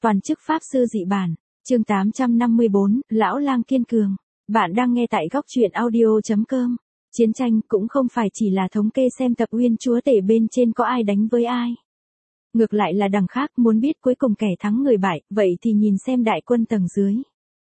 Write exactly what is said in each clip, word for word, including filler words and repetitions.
Toàn chức pháp sư dị bản. Chương tám trăm năm mươi bốn, Lão lang kiên cường. Bạn đang nghe tại góc truyện audio chấm com. Chiến tranh cũng không phải chỉ là thống kê xem tập Uyên Chúa Tể bên trên có ai đánh với ai. Ngược lại là đằng khác, muốn biết cuối cùng kẻ thắng người bại, vậy thì nhìn xem đại quân tầng dưới.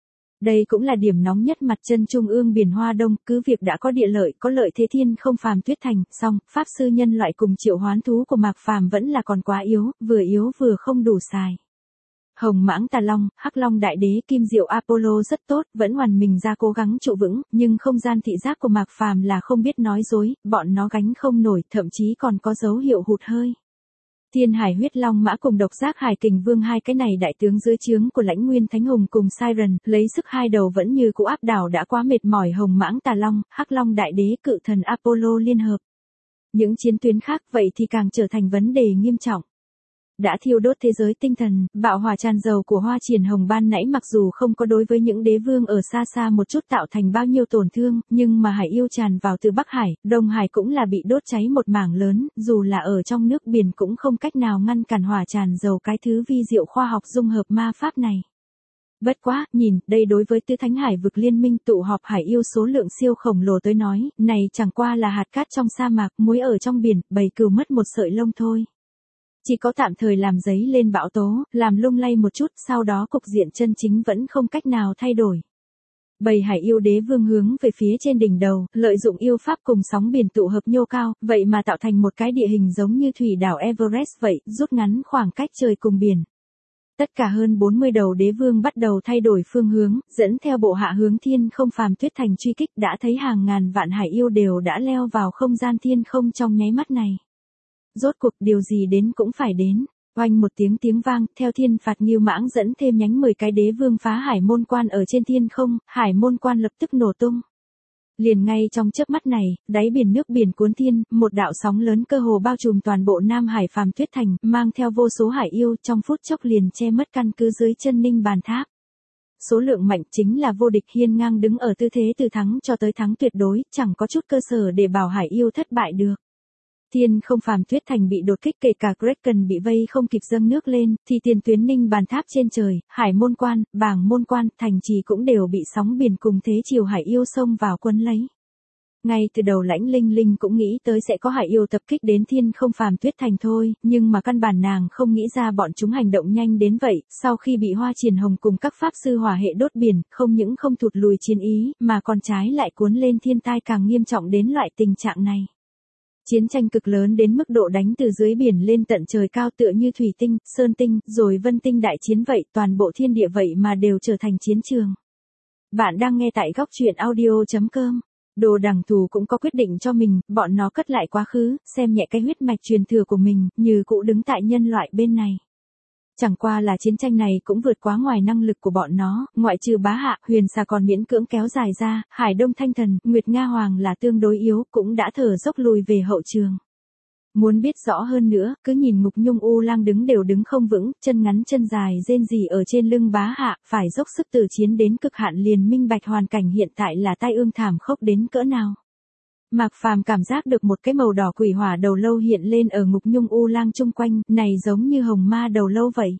Đây cũng là điểm nóng nhất mặt chân trung ương biển Hoa Đông, cứ việc đã có địa lợi, có lợi thế thiên không phàm tuyết thành, song pháp sư nhân loại cùng triệu hoán thú của Mạc Phàm vẫn là còn quá yếu, vừa yếu vừa không đủ xài. Hồng Mãng Tà Long, Hắc Long Đại Đế, Kim Diệu Apollo rất tốt, vẫn hoàn mình ra cố gắng trụ vững, nhưng không gian thị giác của Mạc Phàm là không biết nói dối, bọn nó gánh không nổi, thậm chí còn có dấu hiệu hụt hơi. Thiên Hải Huyết Long Mã cùng Độc Giác Hải Kình Vương, hai cái này đại tướng dưới trướng của Lãnh Nguyên Thánh Hùng cùng Siren, lấy sức hai đầu vẫn như cũ áp đảo đã quá mệt mỏi Hồng Mãng Tà Long, Hắc Long Đại Đế, Cự Thần Apollo liên hợp. Những chiến tuyến khác vậy thì càng trở thành vấn đề nghiêm trọng. Đã thiêu đốt thế giới tinh thần, bạo hỏa tràn dầu của Hoa Triển Hồng ban nãy mặc dù không có đối với những đế vương ở xa xa một chút tạo thành bao nhiêu tổn thương, nhưng mà hải yêu tràn vào từ Bắc Hải, Đông Hải cũng là bị đốt cháy một mảng lớn, dù là ở trong nước biển cũng không cách nào ngăn cản hỏa tràn dầu cái thứ vi diệu khoa học dung hợp ma pháp này. Bất quá, nhìn, đây đối với Tứ Thánh Hải vực liên minh tụ họp hải yêu số lượng siêu khổng lồ tới nói, này chẳng qua là hạt cát trong sa mạc, muối ở trong biển, bầy cừu mất một sợi lông thôi. Chỉ có tạm thời làm giấy lên bão tố, làm lung lay một chút, sau đó cục diện chân chính vẫn không cách nào thay đổi. Bầy hải yêu đế vương hướng về phía trên đỉnh đầu, lợi dụng yêu pháp cùng sóng biển tụ hợp nhô cao, vậy mà tạo thành một cái địa hình giống như thủy đảo Everest vậy, rút ngắn khoảng cách trời cùng biển. Tất cả hơn bốn mươi đầu đế vương bắt đầu thay đổi phương hướng, dẫn theo bộ hạ hướng thiên không phàm tuyết thành truy kích, đã thấy hàng ngàn vạn hải yêu đều đã leo vào không gian thiên không trong nháy mắt này. Rốt cuộc điều gì đến cũng phải đến. Oanh một tiếng tiếng vang, theo thiên phạt Ngưu Mãng dẫn thêm nhánh mười cái đế vương phá hải môn quan ở trên thiên không, hải môn quan lập tức nổ tung. Liền ngay trong chớp mắt này, đáy biển nước biển cuốn thiên, một đạo sóng lớn cơ hồ bao trùm toàn bộ Nam Hải phàm tuyết thành, mang theo vô số hải yêu, trong phút chốc liền che mất căn cứ dưới chân Ninh Bàn Tháp. Số lượng mạnh chính là vô địch, hiên ngang đứng ở tư thế từ thắng cho tới thắng tuyệt đối, chẳng có chút cơ sở để bảo hải yêu thất bại được. Thiên không phàm tuyết thành bị đột kích, kể cả Kraken bị vây không kịp dâng nước lên, thì tiền tuyến Ninh Bàn Tháp trên trời, hải môn quan, bảng môn quan, thành trì cũng đều bị sóng biển cùng thế chiều hải yêu xông vào quấn lấy. Ngay từ đầu Lãnh Linh Linh cũng nghĩ tới sẽ có hải yêu tập kích đến thiên không phàm tuyết thành thôi, nhưng mà căn bản nàng không nghĩ ra bọn chúng hành động nhanh đến vậy, sau khi bị Hoa Triển Hồng cùng các pháp sư hỏa hệ đốt biển, không những không thụt lùi chiến ý, mà còn trái lại cuốn lên thiên tai càng nghiêm trọng đến loại tình trạng này. Chiến tranh cực lớn đến mức độ đánh từ dưới biển lên tận trời cao tựa như thủy tinh, sơn tinh, rồi vân tinh đại chiến vậy, toàn bộ thiên địa vậy mà đều trở thành chiến trường. Bạn đang nghe tại góc truyện audio chấm com. Đồ Đằng Thù cũng có quyết định cho mình, bọn nó cất lại quá khứ, xem nhẹ cái huyết mạch truyền thừa của mình, như cũ đứng tại nhân loại bên này. Chẳng qua là chiến tranh này cũng vượt quá ngoài năng lực của bọn nó, ngoại trừ Bá Hạ, Huyền Xà còn miễn cưỡng kéo dài ra, Hải Đông Thanh Thần, Nguyệt Nga Hoàng là tương đối yếu, cũng đã thở dốc lùi về hậu trường. Muốn biết rõ hơn nữa, cứ nhìn Ngục Nhung U Lang đứng đều đứng không vững, chân ngắn chân dài rên rỉ ở trên lưng Bá Hạ, phải dốc sức từ chiến đến cực hạn liền minh bạch hoàn cảnh hiện tại là tai ương thảm khốc đến cỡ nào. Mạc Phàm cảm giác được một cái màu đỏ quỷ hỏa đầu lâu hiện lên ở Ngục Nhung U Lang chung quanh, này giống như hồng ma đầu lâu vậy.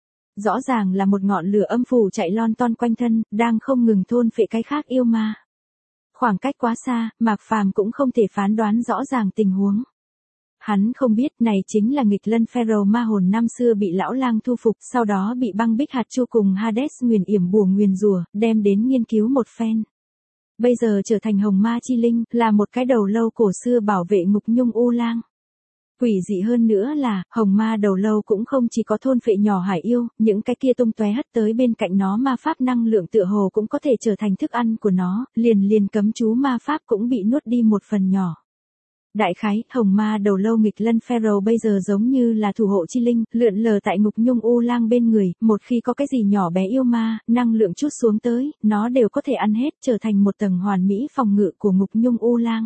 Rõ ràng là một ngọn lửa âm phủ chạy lon ton quanh thân, đang không ngừng thôn phệ cái khác yêu ma. Khoảng cách quá xa, Mạc Phàm cũng không thể phán đoán rõ ràng tình huống. Hắn không biết này chính là nghịch lân Pharaoh ma hồn năm xưa bị lão lang thu phục, sau đó bị băng bích hạt chu cùng Hades nguyền yểm bùa nguyền rủa, đem đến nghiên cứu một phen. Bây giờ trở thành hồng ma chi linh, là một cái đầu lâu cổ xưa bảo vệ Ngục Nhung U Lang. Quỷ dị hơn nữa là, hồng ma đầu lâu cũng không chỉ có thôn phệ nhỏ hải yêu, những cái kia tung tóe hất tới bên cạnh nó ma pháp năng lượng tựa hồ cũng có thể trở thành thức ăn của nó, liền liền cấm chú ma pháp cũng bị nuốt đi một phần nhỏ. Đại khái, hồng ma đầu lâu nghịch lân Pharaoh bây giờ giống như là thủ hộ chi linh, lượn lờ tại Ngục Nhung U Lang bên người, một khi có cái gì nhỏ bé yêu ma, năng lượng chút xuống tới, nó đều có thể ăn hết, trở thành một tầng hoàn mỹ phòng ngự của Ngục Nhung U Lang.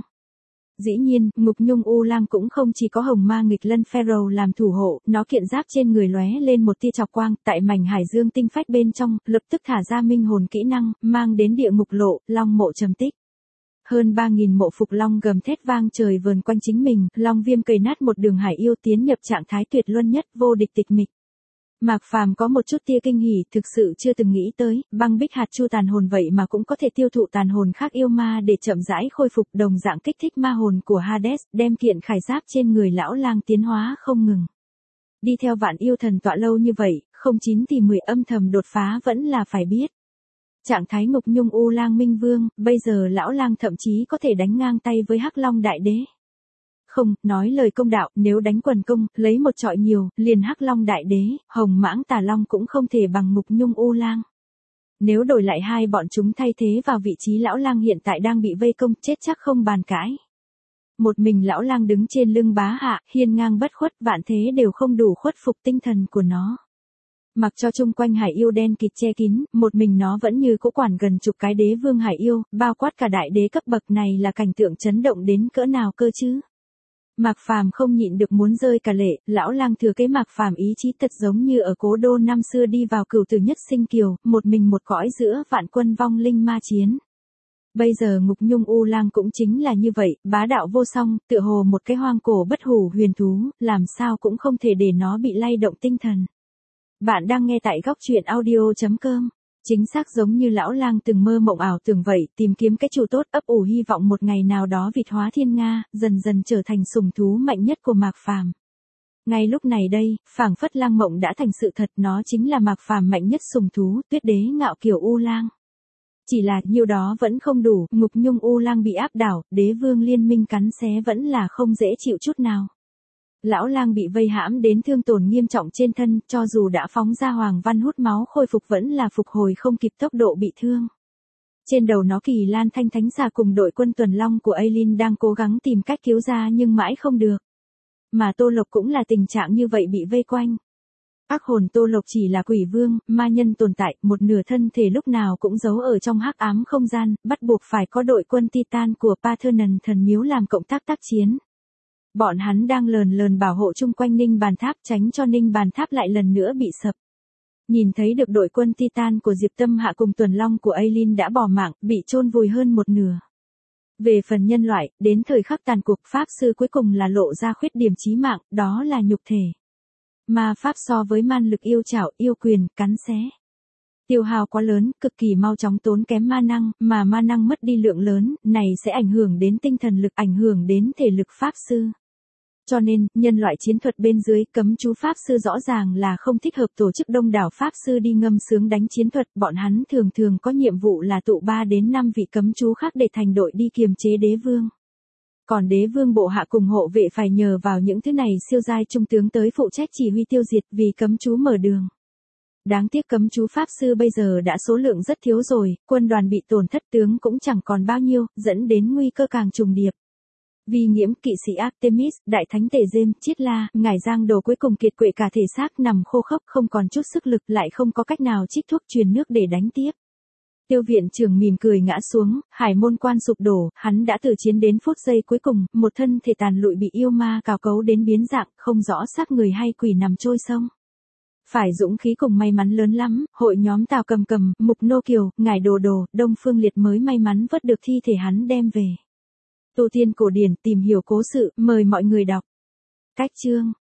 Dĩ nhiên, Ngục Nhung U Lang cũng không chỉ có hồng ma nghịch lân Pharaoh làm thủ hộ, nó kiện giáp trên người lóe lên một tia chọc quang, tại mảnh hải dương tinh phách bên trong, lập tức thả ra minh hồn kỹ năng, mang đến địa ngục lộ, long mộ trầm tích. Hơn ba nghìn mộ phục long gầm thét vang trời vờn quanh chính mình, long viêm cầy nát một đường hải yêu tiến nhập trạng thái tuyệt luân nhất, vô địch tịch mịch. Mạc Phàm có một chút tia kinh hỉ, thực sự chưa từng nghĩ tới, băng bích hạt chu tàn hồn vậy mà cũng có thể tiêu thụ tàn hồn khác yêu ma để chậm rãi khôi phục, đồng dạng kích thích ma hồn của Hades, đem kiện khải giáp trên người lão lang tiến hóa không ngừng. Đi theo vạn yêu thần tọa lâu như vậy, không chín thì mười, âm thầm đột phá vẫn là phải biết. Trạng thái ngục nhung U Lang Minh Vương, bây giờ lão lang thậm chí có thể đánh ngang tay với Hắc Long Đại Đế. Không, nói lời công đạo, nếu đánh quần công, lấy một trọi nhiều, liền Hắc Long Đại Đế, Hồng Mãng Tà Long cũng không thể bằng ngục nhung U Lang. Nếu đổi lại hai bọn chúng thay thế vào vị trí lão lang hiện tại đang bị vây công, chết chắc không bàn cãi. Một mình lão lang đứng trên lưng bá hạ, hiên ngang bất khuất, vạn thế đều không đủ khuất phục tinh thần của nó. Mặc cho chung quanh hải yêu đen kịt che kín, một mình nó vẫn như cỗ quản gần chục cái đế vương hải yêu, bao quát cả đại đế cấp bậc này là cảnh tượng chấn động đến cỡ nào cơ chứ. Mạc Phàm không nhịn được muốn rơi cả lệ, lão lang thừa kế Mạc Phàm ý chí thật giống như ở cố đô năm xưa đi vào cửu tử nhất sinh kiều, một mình một cõi giữa vạn quân vong linh ma chiến. Bây giờ ngục nhung U Lang cũng chính là như vậy, bá đạo vô song, tựa hồ một cái hoang cổ bất hủ huyền thú, làm sao cũng không thể để nó bị lay động tinh thần. Bạn đang nghe tại góc truyện audio chấm com. Chính xác giống như lão lang từng mơ mộng ảo tưởng vậy, tìm kiếm cái chủ tốt, ấp ủ hy vọng một ngày nào đó vịt hóa thiên nga, dần dần trở thành sủng thú mạnh nhất của Mạc Phàm. Ngay lúc này đây, phảng phất lang mộng đã thành sự thật, nó chính là Mạc Phàm mạnh nhất sủng thú, tuyết đế ngạo kiều U Lang. Chỉ là, nhiêu đó vẫn không đủ, ngục nhung U Lang bị áp đảo, đế vương liên minh cắn xé vẫn là không dễ chịu chút nào. Lão lang bị vây hãm đến thương tổn nghiêm trọng trên thân, cho dù đã phóng ra hoàng văn hút máu khôi phục vẫn là phục hồi không kịp tốc độ bị thương. Trên đầu nó Kỳ Lan Thanh Thánh Xà cùng đội quân tuần long của Aileen đang cố gắng tìm cách cứu ra nhưng mãi không được. Mà Tô Lộc cũng là tình trạng như vậy, bị vây quanh. Ác hồn Tô Lộc chỉ là quỷ vương, ma nhân tồn tại, một nửa thân thể lúc nào cũng giấu ở trong hắc ám không gian, bắt buộc phải có đội quân Titan của Parthenon thần miếu làm cộng tác tác chiến. Bọn hắn đang lờn lờn bảo hộ chung quanh Ninh Bàn Tháp, tránh cho Ninh Bàn Tháp lại lần nữa bị sập. Nhìn thấy được đội quân Titan của Diệp Tâm Hạ cùng tuần long của Aileen đã bỏ mạng, bị chôn vùi hơn một nửa. Về phần nhân loại, đến thời khắc tàn cuộc, pháp sư cuối cùng là lộ ra khuyết điểm chí mạng, đó là nhục thể. Ma pháp so với man lực yêu trảo, yêu quyền, cắn xé. Tiêu hao quá lớn, cực kỳ mau chóng tốn kém ma năng, mà ma năng mất đi lượng lớn, này sẽ ảnh hưởng đến tinh thần lực, ảnh hưởng đến thể lực pháp sư. Cho nên, nhân loại chiến thuật bên dưới cấm chú pháp sư rõ ràng là không thích hợp tổ chức đông đảo pháp sư đi ngâm sướng đánh chiến thuật, bọn hắn thường thường có nhiệm vụ là tụ ba đến năm vị cấm chú khác để thành đội đi kiềm chế đế vương. Còn đế vương bộ hạ cùng hộ vệ phải nhờ vào những thứ này siêu giai trung tướng tới phụ trách chỉ huy tiêu diệt, vì cấm chú mở đường. Đáng tiếc cấm chú pháp sư bây giờ đã số lượng rất thiếu rồi, quân đoàn bị tổn thất, tướng cũng chẳng còn bao nhiêu, dẫn đến nguy cơ càng trùng điệp. Vì nhiễm kỵ sĩ Artemis, đại thánh tể James, Chiết La, ngải giang đồ cuối cùng kiệt quệ cả thể xác, nằm khô khốc, không còn chút sức lực, lại không có cách nào trích thuốc truyền nước để đánh tiếp. Tiêu viện trưởng mỉm cười ngã xuống, hải môn quan sụp đổ, hắn đã từ chiến đến phút giây cuối cùng, một thân thể tàn lụi bị yêu ma cào cấu đến biến dạng, không rõ xác người hay quỷ nằm trôi sông. Phải dũng khí cùng may mắn lớn lắm, hội nhóm Tào Cầm Cầm, Mục Nô Kiều, Ngải Đồ Đồ, Đông Phương Liệt mới may mắn vớt được thi thể hắn đem về. Tu tiên cổ điển, tìm hiểu cố sự, mời mọi người đọc. Cách chương